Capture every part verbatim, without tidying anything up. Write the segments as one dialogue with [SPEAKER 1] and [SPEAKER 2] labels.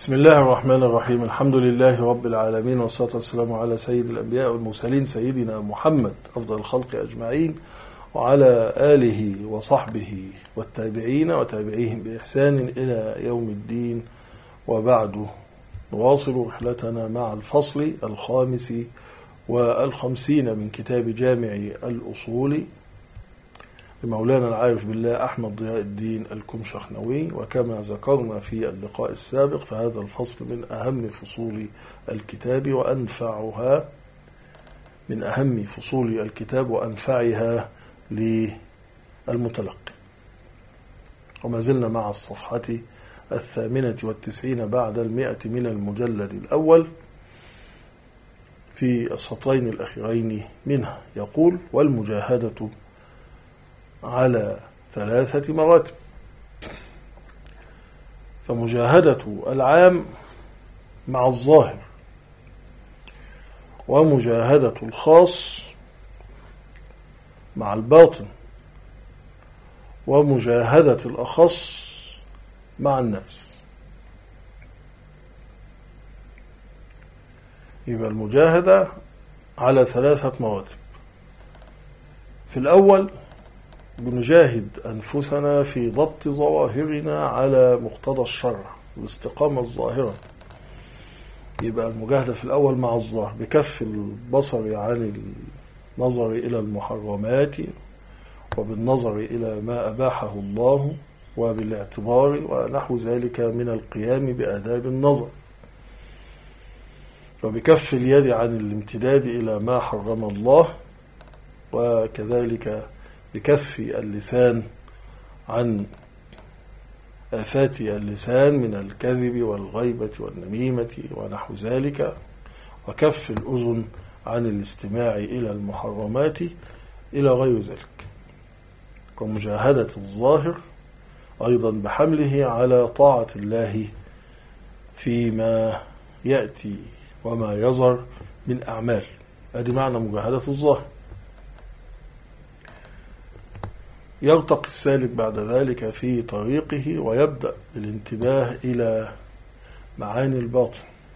[SPEAKER 1] بسم الله الرحمن الرحيم. الحمد لله رب العالمين، والصلاة والسلام على سيد الأنبياء والمرسلين سيدنا محمد أفضل الخلق أجمعين، وعلى آله وصحبه والتابعين وتابعيهم بإحسان إلى يوم الدين. وبعد، نواصل رحلتنا مع الفصل الخامس والخمسين من كتاب جامع الأصول لمولانا العارف بالله أحمد ضياء الدين الكمشخنوي. وكما ذكرنا في اللقاء السابق، فهذا الفصل من أهم فصول الكتاب وأنفعها من أهم فصول الكتاب وأنفعها للمتلقي. وما زلنا مع الصفحة الثامنة والتسعين بعد المئة من المجلد الأول في السطرين الأخيرين منها. يقول: والمجاهدة على ثلاثة مراتب. فمجاهدة العام مع الظاهر، ومجاهدة الخاص مع الباطن، ومجاهدة الأخص مع النفس. يبقى المجاهدة على ثلاثة مراتب. في الأول بنجاهد أنفسنا في ضبط ظواهرنا على مقتضى الشرع والاستقامة الظاهرة. يبقى المجاهدة في الأول مع الظاهر بكف البصر عن النظر إلى المحرمات، وبالنظر إلى ما أباحه الله، وبالاعتبار ونحو ذلك من القيام بآداب النظر، وبكف اليد عن الامتداد إلى ما حرم الله، وكذلك بكف اللسان عن آفات اللسان من الكذب والغيبة والنميمة ونحو ذلك، وكف الأذن عن الاستماع إلى المحرمات إلى غير ذلك. ومجاهدة الظاهر أيضا بحمله على طاعة الله فيما يأتي وما يظهر من أعمال. هذه معنى مجاهدة الظاهر. يرتقي السالك بعد ذلك في طريقه ويبدأ بالانتباه إلى معاني الباطن.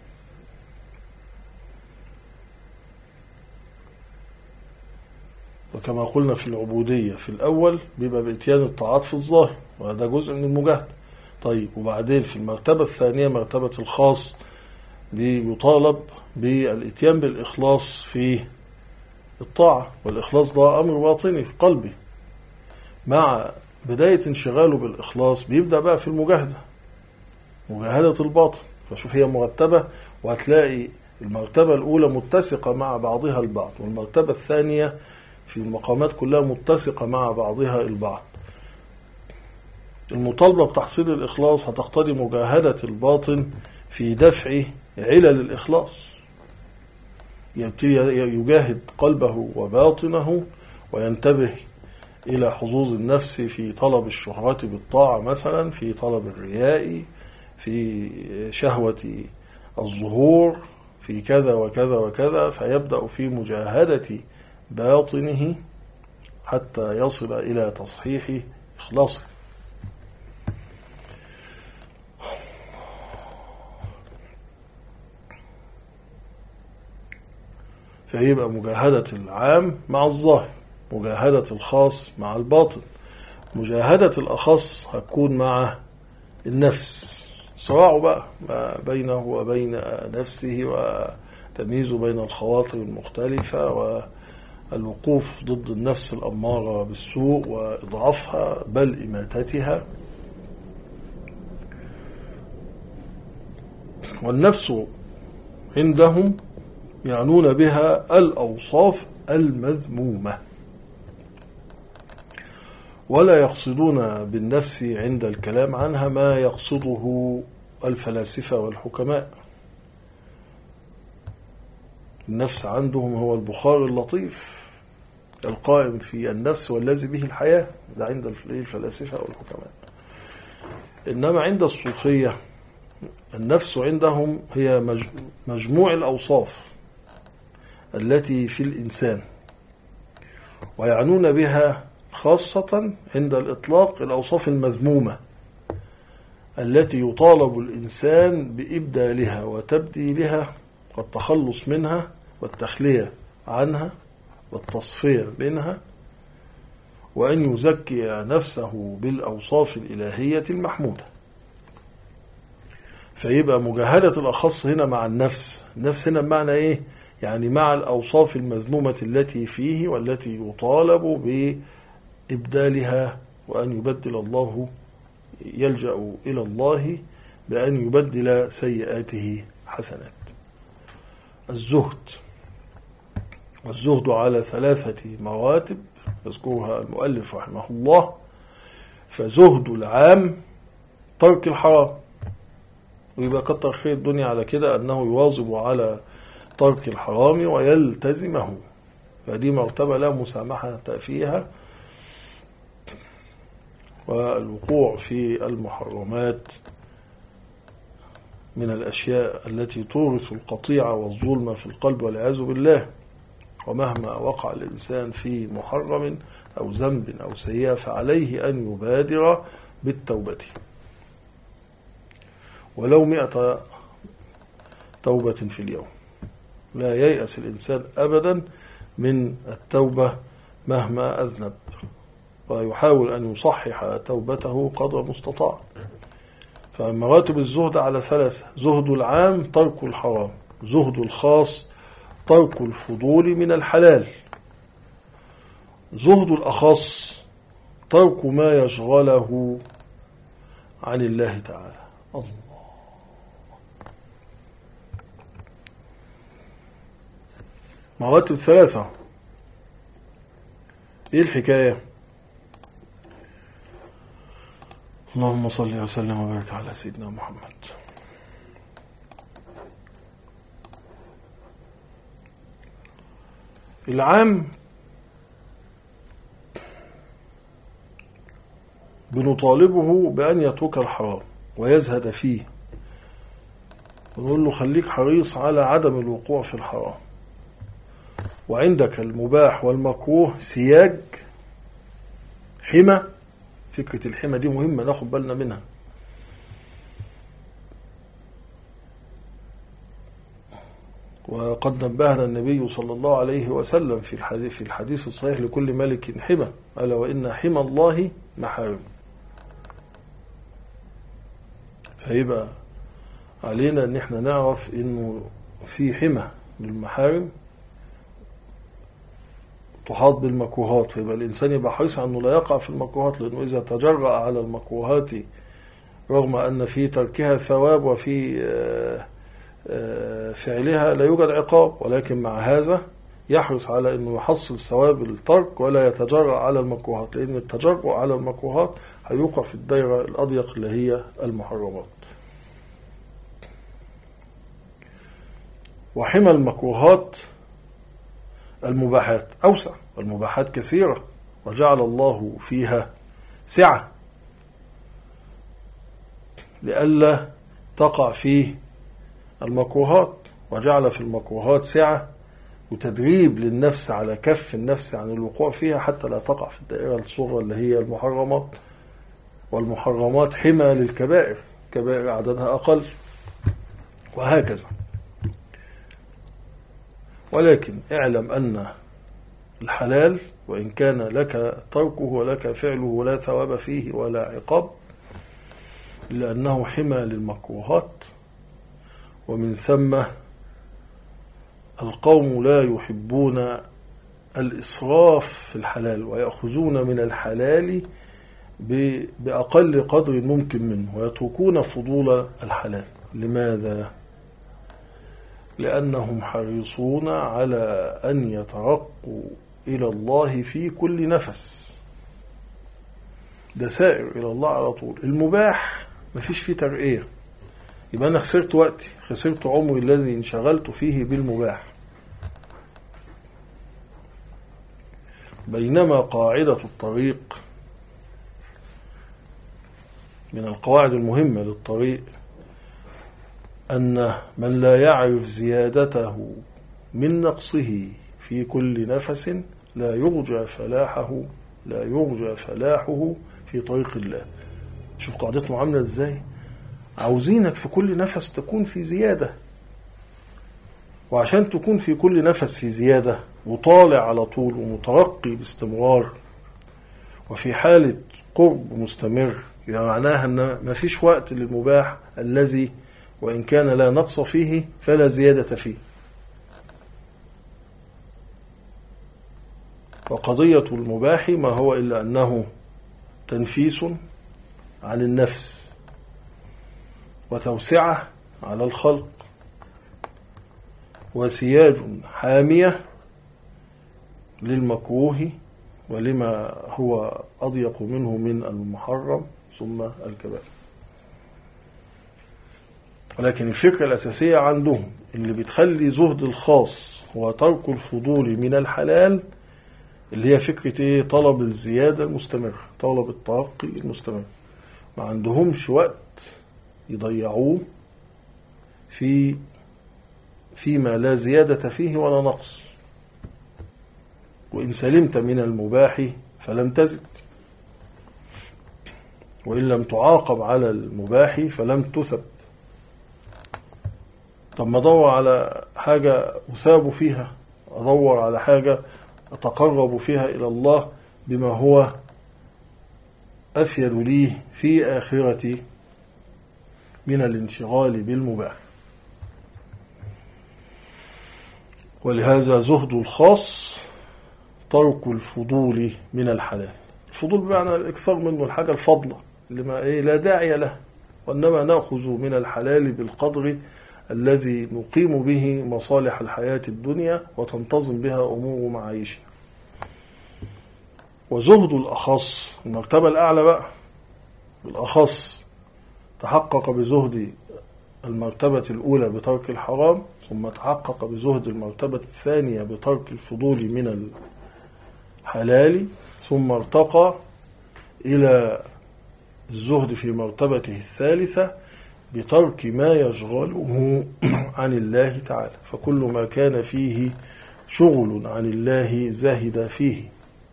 [SPEAKER 1] وكما قلنا في العبودية، في الأول بيبقى بإتيان الطاعات في الظاهر، وهذا جزء من المجاهدة. طيب، وبعدين في المرتبة الثانية مرتبة الخاص بيطالب بالإتيان بالإخلاص في الطاعة، والإخلاص ده أمر باطني في قلبي. مع بداية انشغاله بالإخلاص بيبدأ بقى في المجاهدة، مجاهدة الباطن. فشوف هي مرتبة، وهتلاقي المرتبة الأولى متسقة مع بعضها البعض، والمرتبة الثانية في المقامات كلها متسقة مع بعضها البعض. المطالبة بتحصيل الإخلاص هتقتضي مجاهدة الباطن في دفع علل الإخلاص. يبتدي يجاهد قلبه وباطنه، وينتبه إلى حظوظ النفس في طلب الشهرة بالطاعة مثلا، في طلب الرياء، في شهوة الظهور، في كذا وكذا وكذا. فيبدأ في مجاهدة باطنه حتى يصل إلى تصحيح إخلاصه. فيبقى مجاهدة العام مع الظاهر، مجاهدة الخاص مع الباطن. مجاهدة الأخص هتكون مع النفس، صراعه بقى ما بينه وبين نفسه، وتمييزه بين الخواطر المختلفة، والوقوف ضد النفس الأمارة بالسوء وإضعافها بل إماتتها. والنفس عندهم يعنون بها الأوصاف المذمومة، ولا يقصدون بالنفس عند الكلام عنها ما يقصده الفلاسفة والحكماء. النفس عندهم هو البخار اللطيف القائم في النفس والذي به الحياة، ده عند الفلاسفة والحكماء. إنما عند الصوفية النفس عندهم هي مجموع الأوصاف التي في الإنسان، ويعنون بها خاصة عند الإطلاق الأوصاف المذمومة التي يطالب الإنسان بإبدالها وتبديلها والتخلص منها والتخلية عنها والتصفية منها، وأن يزكي نفسه بالأوصاف الإلهية المحمودة. فيبقى مجاهدة الأخص هنا مع النفس. النفس هنا بمعنى إيه؟ يعني مع الأوصاف المذمومة التي فيه والتي يطالب بإبدالها، وأن يبدل الله، يلجأ إلى الله بأن يبدل سيئاته حسنات. الزهد، والزهد على ثلاثة مراتب يذكرها المؤلف رحمه الله. فزهد العام ترك الحرام، ويبقى كتر خير الدنيا على كده أنه يواظب على ترك الحرام ويلتزمه، فدي مرتبة لا مسامحة فيها. والوقوع في المحرمات من الأشياء التي تورث القطيعة والظلم في القلب والعياذ بالله. ومهما وقع الإنسان في محرم أو ذنب أو سيئة فعليه أن يبادر بالتوبة، ولو مئة توبة في اليوم. لا ييأس الإنسان أبدا من التوبة مهما أذنب، ويحاول أن يصحح توبته قدر المستطاع. فمراتب الزهد على ثلاثة: زهد العام ترك الحرام، زهد الخاص ترك الفضول من الحلال، زهد الأخص ترك ما يشغله عن الله تعالى. الله، مراتب ثلاثة. ايه الحكاية؟ اللهم صل وسلم وبارك على سيدنا محمد. العام بنطالبه بأن يترك الحرام ويزهد فيه، ونقول له خليك حريص على عدم الوقوع في الحرام، وعندك المباح والمكروه سياج حمى. فكرة الحمى دي مهمة ناخد بالنا منها. وقد نبهنا النبي صلى الله عليه وسلم في الحديث في الحديث الصحيح: لكل ملك حمى، ألا وإن حمى الله محارم. فيبقى علينا ان احنا نعرف انه في حمى للمحارم تحاط بالمكروهات، فيبقى الإنسان يبقى حريص أنه لا يقع في المكروهات، لأنه إذا تجرأ على المكروهات رغم أن في تركها ثواب وفي فعلها لا يوجد عقاب، ولكن مع هذا يحرص على أنه يحصل ثواب الترك ولا يتجرأ على المكروهات، لأن التجرؤ على المكروهات هيوقع في الدائرة الأضيق اللي هي المحرمات. وحمى المكروهات المباحات أوسع، والمباحات كثيرة، وجعل الله فيها سعة لئلا تقع فيه المكروهات، وجعل في المكروهات سعة وتدريب للنفس على كف النفس عن الوقوع فيها حتى لا تقع في الدائرة الصغرى اللي هي المحرمات. والمحرمات حمى للكبائر، كبائر عددها أقل، وهكذا. ولكن اعلم أن الحلال وإن كان لك تركه ولك فعله ولا ثواب فيه ولا عقاب، لأنه حمى للمكروهات. ومن ثم القوم لا يحبون الإسراف في الحلال، ويأخذون من الحلال بأقل قدر ممكن منه، ويتركون فضول الحلال. لماذا؟ لأنهم حريصون على أن يترقوا إلى الله في كل نفس، ده سائر إلى الله على طول. المباح مفيش فيه ترقية، يبقى أنا خسرت وقتي، خسرت عمري الذي انشغلت فيه بالمباح. بينما قاعدة الطريق من القواعد المهمة للطريق أن من لا يعرف زيادته من نقصه في كل نفس لا يرجى فلاحه لا يرجى فلاحه في طريق الله. شوف قاعدته عاملة ازاي؟ عاوزينك في كل نفس تكون في زيادة، وعشان تكون في كل نفس في زيادة وطالع على طول ومترقي باستمرار وفي حالة قرب مستمر، يعني معناها أن ما فيش وقت للمباح الذي وإن كان لا نقص فيه فلا زيادة فيه. وقضية المباح ما هو إلا أنه تنفيس عن النفس وتوسعة على الخلق وسياج حامية للمكروه ولما هو أضيق منه من المحرم ثم الكبائر. ولكن الفكرة الأساسية عندهم اللي بتخلي زهد الخاص هو ترك الفضول من الحلال، اللي هي فكرة ايه؟ طلب الزيادة المستمر، طلب الترقي المستمر. ما عندهمش وقت يضيعوه في فيما لا زيادة فيه ولا نقص. وإن سلمت من المباح فلم تزد، وإن لم تعاقب على المباح فلم تثب. طب ما أدور على حاجة أثاب فيها، أدور على حاجة أتقرب فيها إلى الله بما هو أفيد لي في آخرتي من الانشغال بالمباح. ولهذا زهد الخاص ترك الفضول من الحلال. الفضول بمعنى الإكثار منه، الحاجة الفضلة اللي ما إيه لا داعي له، وإنما نأخذ من الحلال بالقدر الذي نقيم به مصالح الحياة الدنيا وتنتظم بها أمور معايشنا. وزهد الأخص المرتبة الأعلى بقى بالأخص تحقق بزهد المرتبة الأولى بترك الحرام، ثم تحقق بزهد المرتبة الثانية بترك الفضول من الحلال، ثم ارتقى إلى الزهد في مرتبته الثالثة بترك ما يشغله عن الله تعالى. فكل ما كان فيه شغل عن الله زاهد فيه،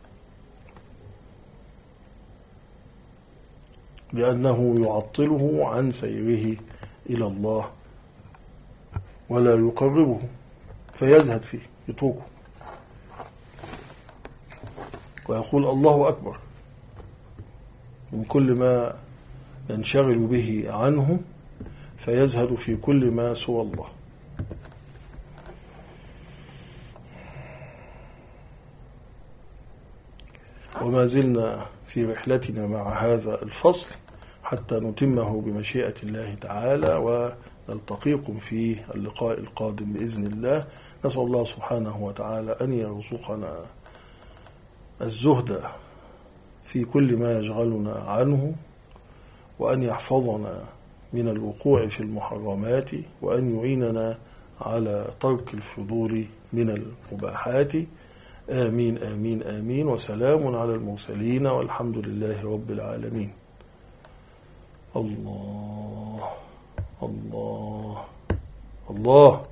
[SPEAKER 1] لأنه يعطله عن سيره إلى الله ولا يقربه، فيزهد فيه يتركه ويقول الله أكبر من كل ما ينشغل به عنه، فيزهد في كل ما سوى الله. وما زلنا في رحلتنا مع هذا الفصل حتى نتمه بمشيئة الله تعالى، ونلتقيكم في اللقاء القادم بإذن الله. نسأل الله سبحانه وتعالى أن يرزقنا الزهد في كل ما يشغلنا عنه، وأن يحفظنا من الوقوع في المحرمات، وأن يعيننا على ترك الفضول من المباحات. آمين آمين آمين. وسلام على المرسلين والحمد لله رب العالمين. الله الله الله.